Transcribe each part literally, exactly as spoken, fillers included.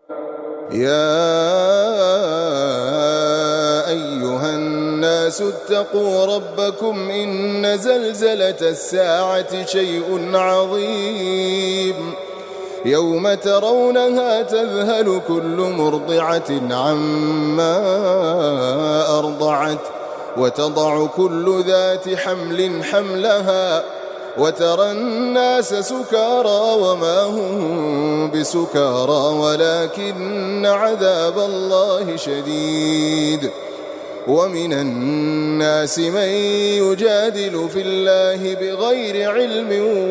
يا أيها الناس اتقوا ربكم إن زلزلة الساعة شيء عظيم يوم ترونها تذهل كل مرضعة عما أرضعت وتضع كل ذات حمل حملها وترى الناس سكارى وما هم بسكارى ولكن عذاب الله شديد. ومن الناس من يجادل في الله بغير علم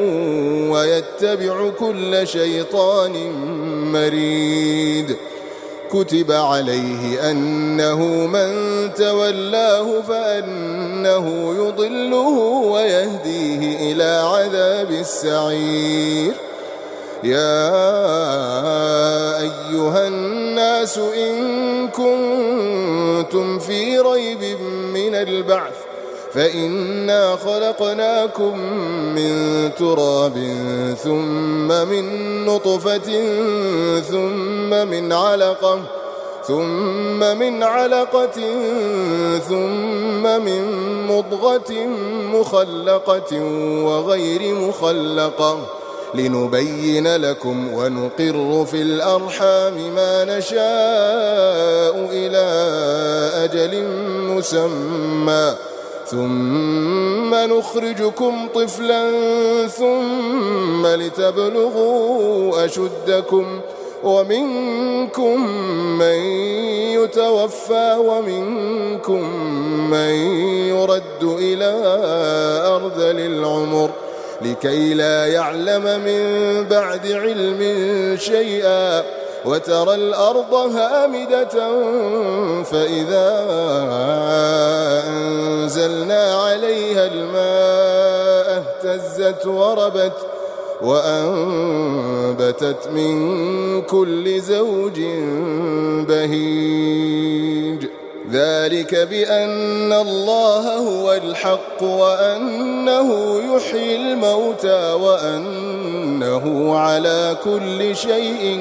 ويتبع كل شيطان مريد. كتب عليه أنه من تولاه فأنه يضله ويهديه إلى عذاب السعير. يا أيها الناس إن كنتم في ريب من البعث فإنا خلقناكم من تراب ثم من نطفة ثم من علقة ثم من علقة ثم من مضغة مخلقة وغير مخلقة لنبين لكم ونقر في الأرحام ما نشاء إلى أجل مسمى ثم نخرجكم طفلا ثم لتبلغوا أشدكم ومنكم من يتوفى ومنكم من يرد إلى أرذل العمر لكي لا يعلم من بعد علم شيئا. وترى الأرض هامدة فإذا أنزلنا عليها الماء اهتزت وربت وأنبتت من كل زوج بهيج. ذلك بأن الله هو الحق وأنه يحيي الموتى وأنه على كل شيء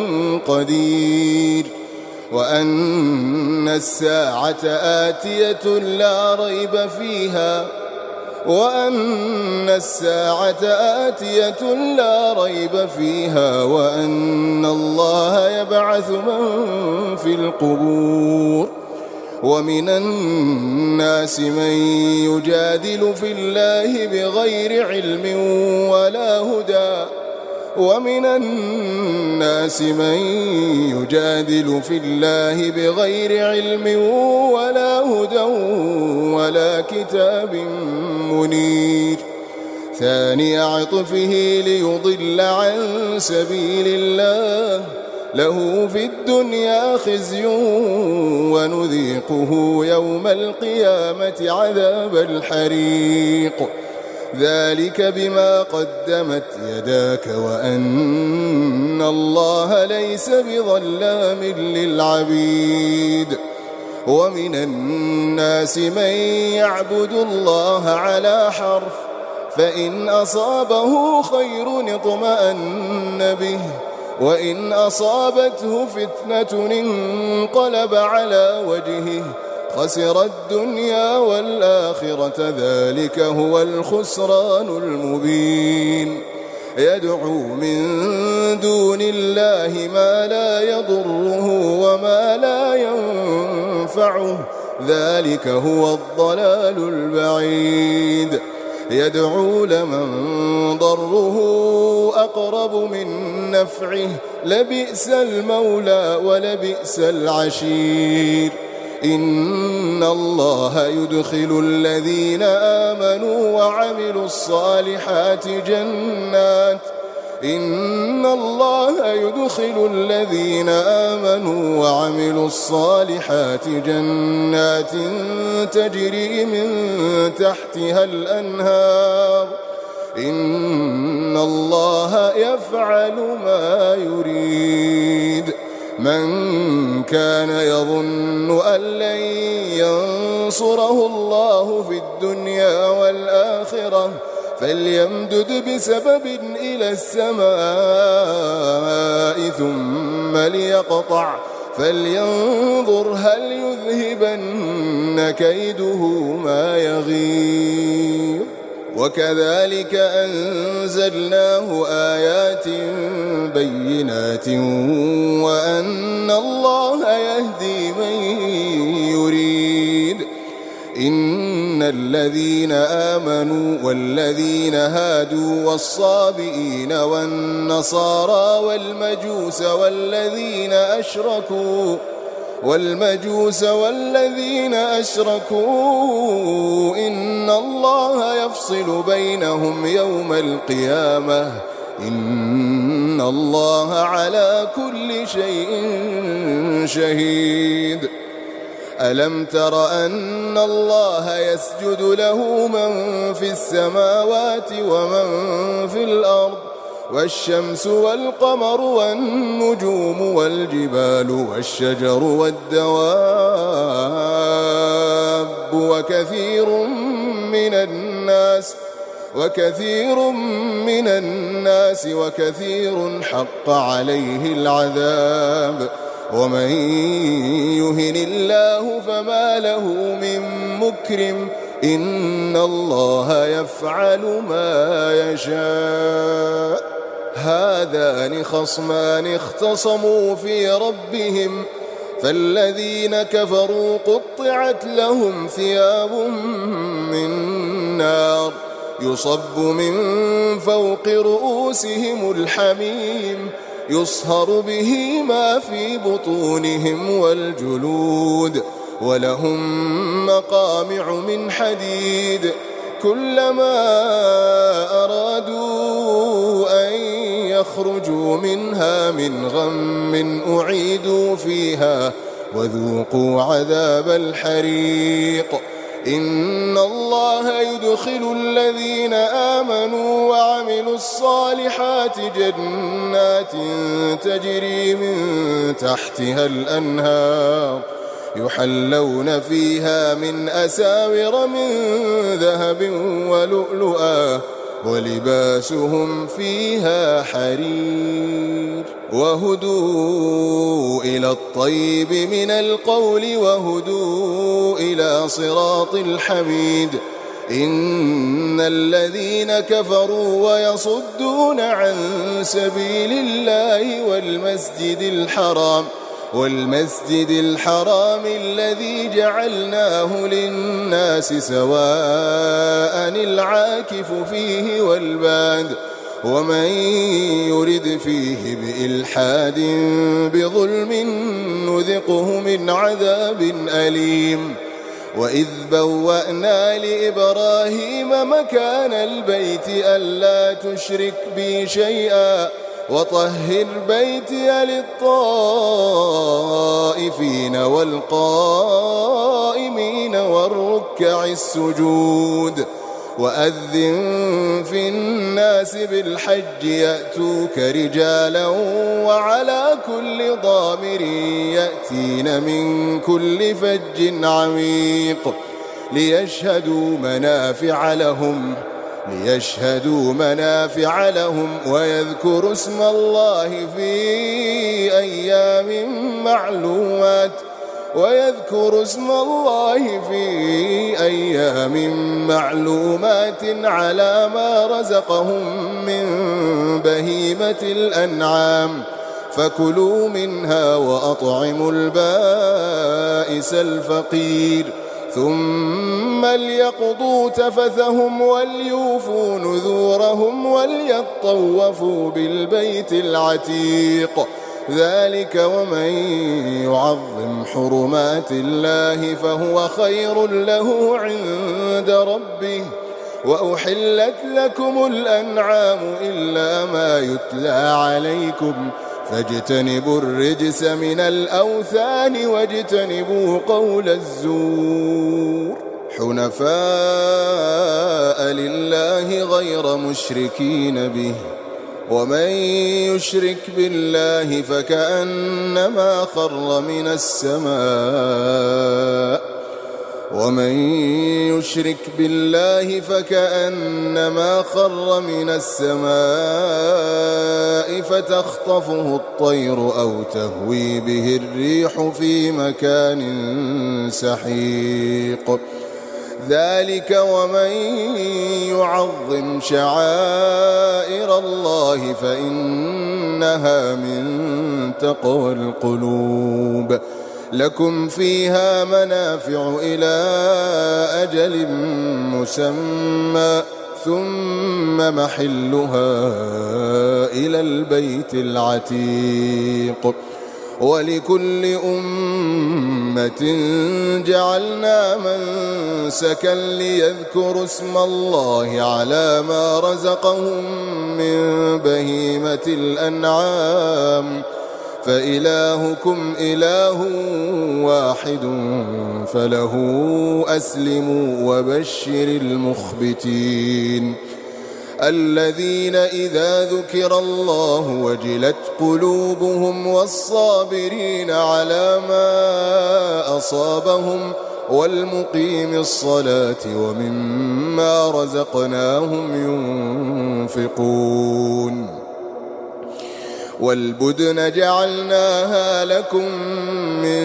قدير وأن الساعة آتية لا ريب فيها وأن الساعة آتية لا ريب فيها وأن الله يبعث من في القبور. ومن الناس من يجادل في الله بغير علم ولا هدى ومن الناس من يجادل في الله بغير علم ولا هدى ولا كتاب منير. ثاني عطفه ليضل عن سبيل الله له في الدنيا خزي ونذيقه يوم القيامة عذاب الحريق. ذلك بما قدمت يداك وأن الله ليس بظلام للعبيد. ومن الناس من يعبد الله على حرف فإن أصابه خير اطمأن به وإن أصابته فتنة انقلب على وجهه خسر الدنيا والآخرة ذلك هو الخسران المبين. يدعو من دون الله ما لا يضره وما لا ينفعه ذلك هو الضلال البعيد. يدعو لمن ضره أقرب من نفعه لبئس المولى ولبئس العشير. إن الله يدخل الذين آمنوا وعملوا الصالحات جنات إن الله يدخل الذين آمنوا وعملوا الصالحات جنات تجري من تحتها الأنهار إن الله يفعل ما يريد. من كان يظن أن لن ينصره الله في الدنيا والآخرة فليمدد بسبب إلى السماء ثم ليقطع فلينظر هل يذهبن كيده ما يغيظ. وكذلك أنزلناه آيات بينات وأن الله يهدي من يريد. إن الذين آمنوا والذين هادوا والصابئين والنصارى والمجوس والذين أشركوا والمجوس والذين أشركوا إن الله يفصل بينهم يوم القيامة إن الله على كل شيء شهيد. ألم تر أن الله يسجد له من في السماوات ومن في الأرض والشمس والقمر والنجوم والجبال والشجر والدواب وكثير من الناس وكثير من الناس وكثير حق عليه العذاب ومن يهن الله فما له من مكرم إن الله يفعل ما يشاء. هذان خصمان اختصموا في ربهم فالذين كفروا قطعت لهم ثياب من نار يصب من فوق رؤوسهم الحميم يصهر به ما في بطونهم والجلود ولهم مقامع من حديد كلما أرادوا أن يخرجوا منها من غم أعيدوا فيها وذوقوا عذاب الحريق. إن الله يدخل الذين آمنوا وعملوا الصالحات جنات تجري من تحتها الأنهار يحلون فيها من أساور من ذهب ولؤلؤا ولباسهم فيها حرير وهدوا إلى الطيب من القول وهدوا إلى صراط الحميد. إن الذين كفروا ويصدون عن سبيل الله والمسجد الحرام والمسجد الحرام الذي جعلناه للناس سواء العاكف فيه والباد ومن يرد فيه بإلحاد بظلم نذقه من عذاب أليم. وإذ بوأنا لإبراهيم مكان البيت ألا تشرك بي شيئا وطهر بيتي للطائفين والقائمين والركع السجود. وأذن في الناس بالحج يأتوك رجالا وعلى كل ضامر يأتين من كل فج عميق ليشهدوا منافع لهم ليشهدوا منافع لهم ويذكروا اسم الله في أيام معلومات ويذكروا اسم الله في أيام معلومات على ما رزقهم من بهيمة الأنعام فكلوا منها وأطعموا البائس الفقير ثم ليقضوا تفثهم وليوفوا نذورهم وليطوفوا بالبيت العتيق. ذلك ومن يعظم حرمات الله فهو خير له عند ربه. وأحلت لكم الأنعام إلا ما يتلى عليكم فاجتنبوا الرجس من الأوثان واجتنبوا قول الزور حنفاء لله غير مشركين به ومن يشرك بالله فكأنما خر من السماء ومن يشرك بالله فكأنما خر من السماء فتخطفه الطير أو تهوي به الريح في مكان سحيق ذلك ومن يعظم شعائر الله فإنها من تقوى القلوب لكم فيها منافع إلى أجل مسمى ثم محلها إلى البيت العتيق ولكل أمة جعلنا منسكا ليذكروا اسم الله على ما رزقهم من بهيمة الأنعام فإلهكم إله واحد فله أسلموا وبشر المخبتين الذين إذا ذكر الله وجلت قلوبهم والصابرين على ما أصابهم والمقيم الصلاة ومما رزقناهم ينفقون والبدن جعلناها لكم من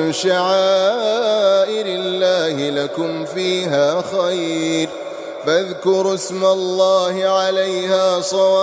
شعائر الله لكم فيها خير فاذكروا اسم الله عليها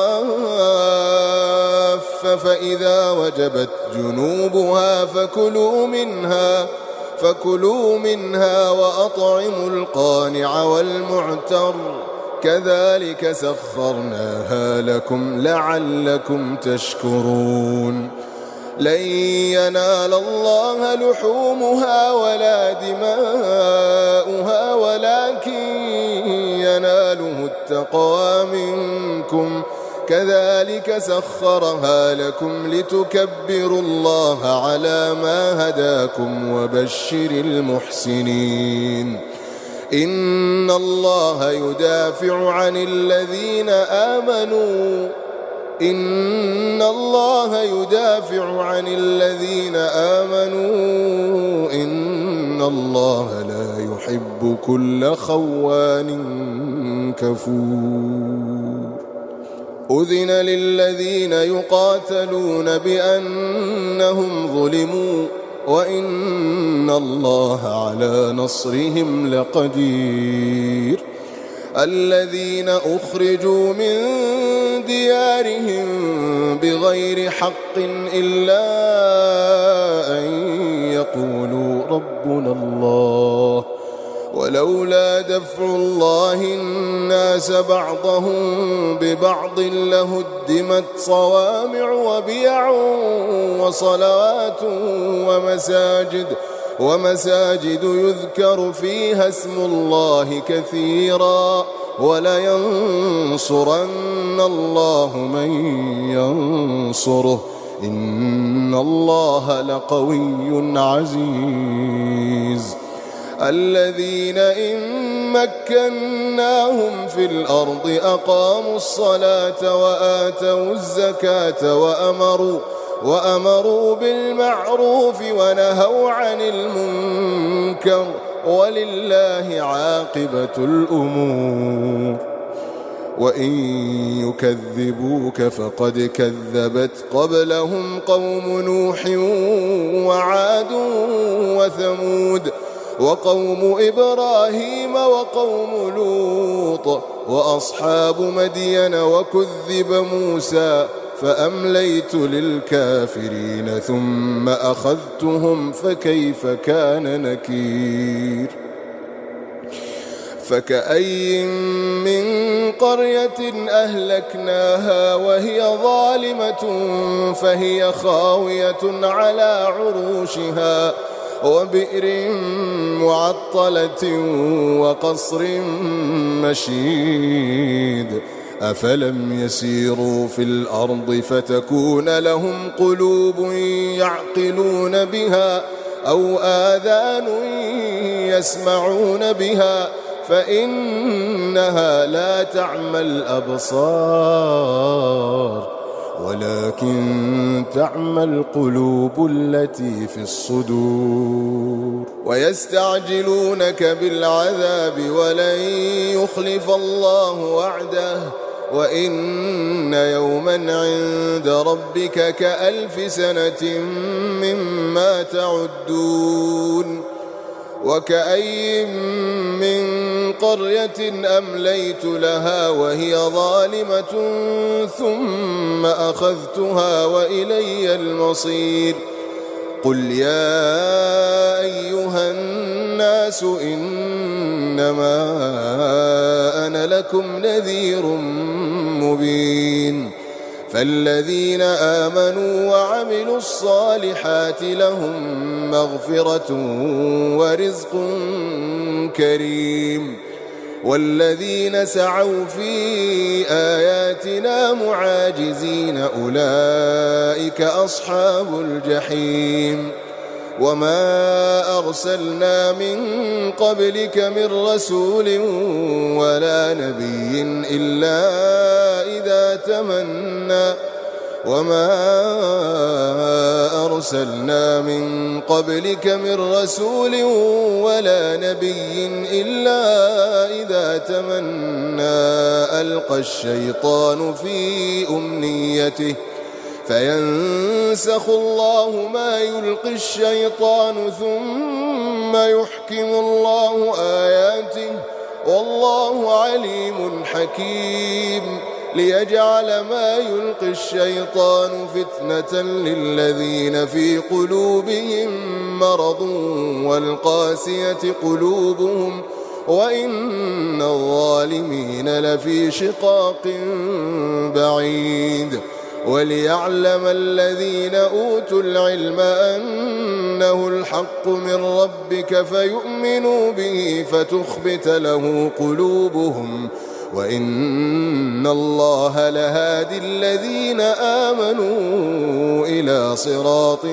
صواف فإذا وجبت جنوبها فكلوا منها فكلوا منها وأطعموا القانع والمعتر كذلك سخرناها لكم لعلكم تشكرون لن ينال الله لحومها ولا دماؤها ولكن يناله التقوى منكم كذلك سخرها لكم لتكبروا الله على ما هداكم وبشر المحسنين إن الله يدافع عن الذين آمنوا إن الله يدافع عن الذين آمنوا إن الله لا يحب كل خوان كفور أذن للذين يقاتلون بأنهم ظلموا وإن الله على نصرهم لقدير الذين أخرجوا من ديارهم بغير حق إلا أن يقولوا ربنا الله ولولا دفع الله الناس بعضهم ببعض لهدمت صوامع وبيع وصلوات ومساجد ومساجد يذكر فيها اسم الله كثيرا ولينصرن الله من ينصره إن الله لقوي عزيز الذين إن مكناهم في الأرض أقاموا الصلاة وآتوا الزكاة وأمروا وأمروا بالمعروف ونهوا عن المنكر ولله عاقبة الأمور وإن يكذبوك فقد كذبت قبلهم قوم نوح وعاد وثمود وقوم إبراهيم وقوم لوط وأصحاب مدين وكذب موسى فأمليت للكافرين ثم أخذتهم فكيف كان نكير فكأي من قرية أهلكناها وهي ظالمة فهي خاوية على عروشها وبئر معطلة وقصر مشيد أفلم يسيروا في الأرض فتكون لهم قلوب يعقلون بها أو آذان يسمعون بها فإنها لا تعمى الأبصار ولكن تعمى القلوب التي في الصدور. ويستعجلونك بالعذاب ولن يخلف الله وعده وإن يوما عند ربك كألف سنة مما تعدون. وكأي من قرية أمليت لها وهي ظالمة ثم أخذتها وإلي المصير. قل يا أيها الناس إنما أنا لكم نذير مبين. فالذين آمنوا وعملوا الصالحات لهم مغفرة ورزق كريم. والذين سعوا في آياتنا معاجزين أولئك أصحاب الجحيم. وما أرسلنا من قبلك من رسول ولا نبي إلا إذا تمنى وما أرسلنا من قبلك من رسول ولا نبي إلا إذا تمنى ألقى الشيطان في أمنيته فينسخ الله ما يلقي الشيطان ثم يحكم الله آياته والله عليم حكيم. ليجعل ما يلقي الشيطان فتنة للذين في قلوبهم مرض والقاسية قلوبهم وإن الظالمين لفي شقاق بعيد. وليعلم الذين أوتوا العلم أنه الحق من ربك فيؤمنوا به فتخبت له قلوبهم وإن الله لهادي الذين آمنوا إلى صراط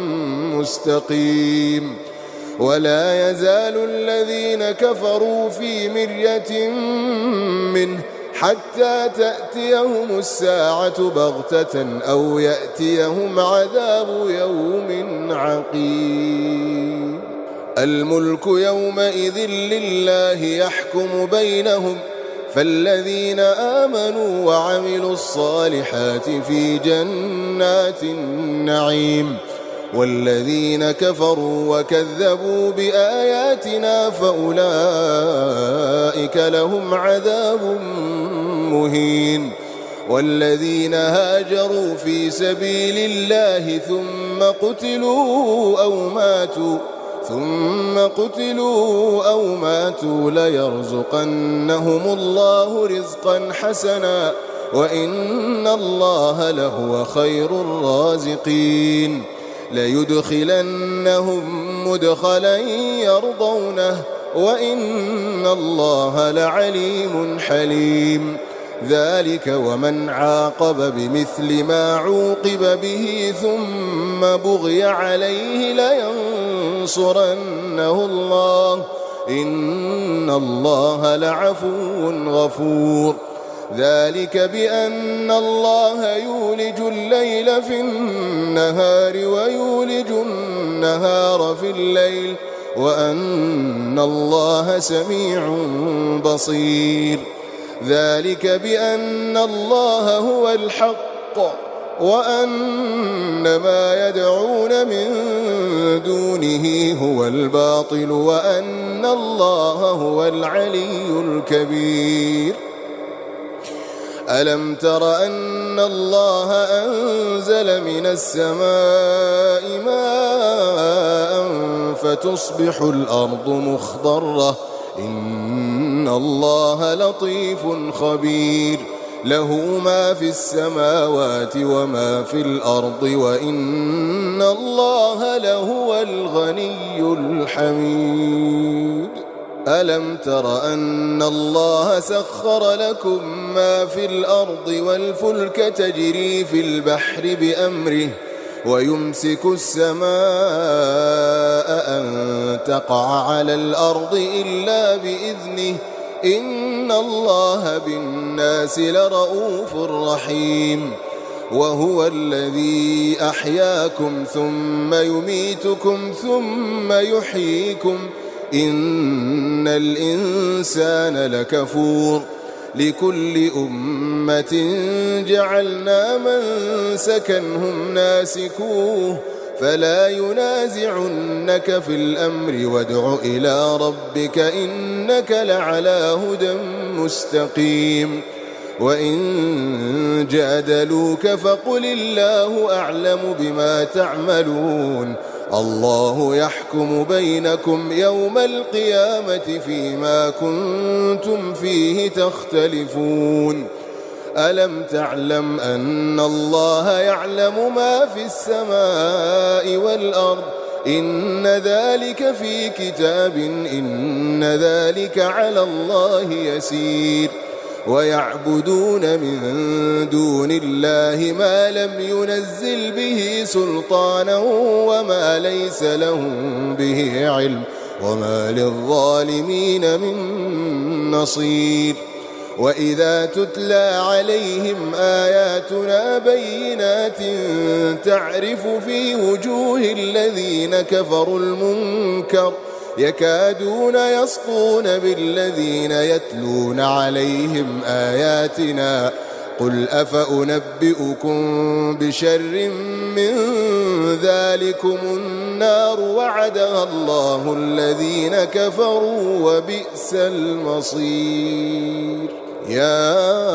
مستقيم. ولا يزال الذين كفروا في مرية منه حتى تأتيهم الساعة بغتة أو يأتيهم عذاب يوم عقيم. الملك يومئذ لله يحكم بينهم فالذين آمنوا وعملوا الصالحات في جنات النعيم والذين كفروا وكذبوا بآياتنا فأولئك لهم عذاب مهين. والذين هاجروا في سبيل الله ثم قتلوا أو ماتوا ثم قتلوا أو ماتوا ليرزقنهم الله رزقا حسنا وإن الله لهو خير الرازقين. ليدخلنهم مدخلا يرضونه وإن الله لعليم حليم. ذلك ومن عاقب بمثل ما عوقب به ثم بغي عليه لينصرنه الله إن الله لعفو غفور. ذلك بأن الله يولج الليل في النهار ويولج النهار في الليل وأن الله سميع بصير. ذلك بأن الله هو الحق وأن ما يدعون من دونه هو الباطل وأن الله هو العلي الكبير. ألم تر أن الله أنزل من السماء ماء فتصبح الأرض مخضرة إن الله لطيف خبير. له ما في السماوات وما في الأرض وإن الله لهو الغني الحميد. ألم تر أن الله سخر لكم ما في الأرض والفلك تجري في البحر بأمره ويمسك السماء أن تقع على الأرض إلا بإذنه إن الله بالناس لرؤوف رحيم. وهو الذي أحياكم ثم يميتكم ثم يحييكم إن الإنسان لكفور لكل أمة جعلنا منسكا هم ناسكوه فلا ينازعنك في الأمر وادع إلى ربك إنك لعلى هدى مستقيم وإن جادلوك فقل الله أعلم بما تعملون الله يحكم بينكم يوم القيامة فيما كنتم فيه تختلفون ألم تعلم أن الله يعلم ما في السماء والأرض إن ذلك في كتاب إن ذلك على الله يسير ويعبدون من دون الله ما لم ينزل به سلطانا وما ليس لهم به علم وما للظالمين من نصير وإذا تتلى عليهم آياتنا بينات تعرف في وجوه الذين كفروا المنكر يكادون يسطون بالذين يتلون عليهم آياتنا قل أفأنبئكم بشر من ذلكم النار وعدها الله الذين كفروا وبئس المصير يا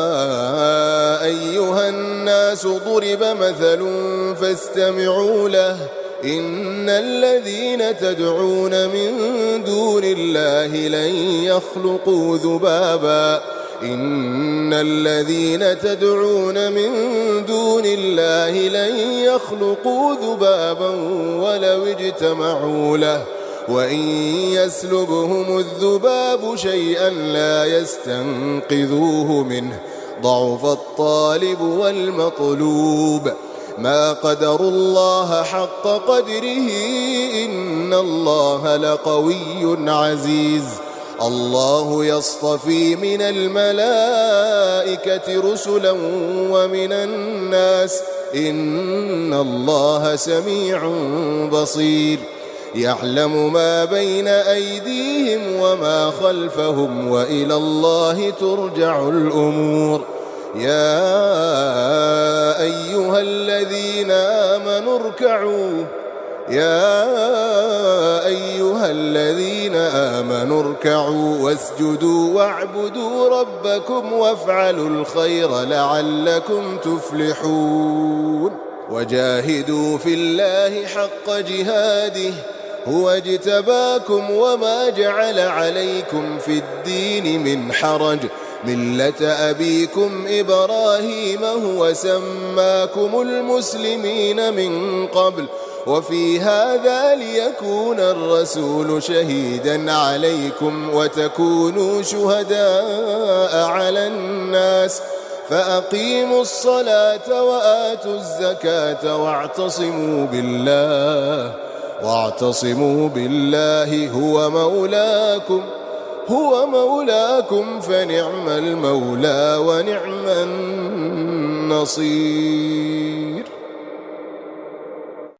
أيها الناس ضرب مثل فاستمعوا له إن الذين تدعون من دون الله لن يخلقوا ذبابا إن الذين تدعون من دون الله لن يخلقوا ذبابا ولو اجتمعوا له وإن يسلبهم الذباب شيئا لا يستنقذوه منه ضعف الطالب والمطلوب ما قدروا الله حق قدره إن الله لقوي عزيز الله يصطفي من الملائكة رسلا ومن الناس إن الله سميع بصير يعلم ما بين أيديهم وما خلفهم وإلى الله ترجع الأمور يا أيها الذين آمنوا اركعوا يا أيها الذين آمنوا اركعوا واسجدوا واعبدوا ربكم وافعلوا الخير لعلكم تفلحون وجاهدوا في الله حق جهاده هو اجتباكم وما جعل عليكم في الدين من حرج ملة أبيكم إبراهيم هو سماكم المسلمين من قبل وفي هذا ليكون الرسول شهيدا عليكم وتكونوا شهداء على الناس فأقيموا الصلاة وآتوا الزكاة واعتصموا بالله واعتصموا بالله هو مولاكم هو مولاكم فنعم المولى ونعم النصير.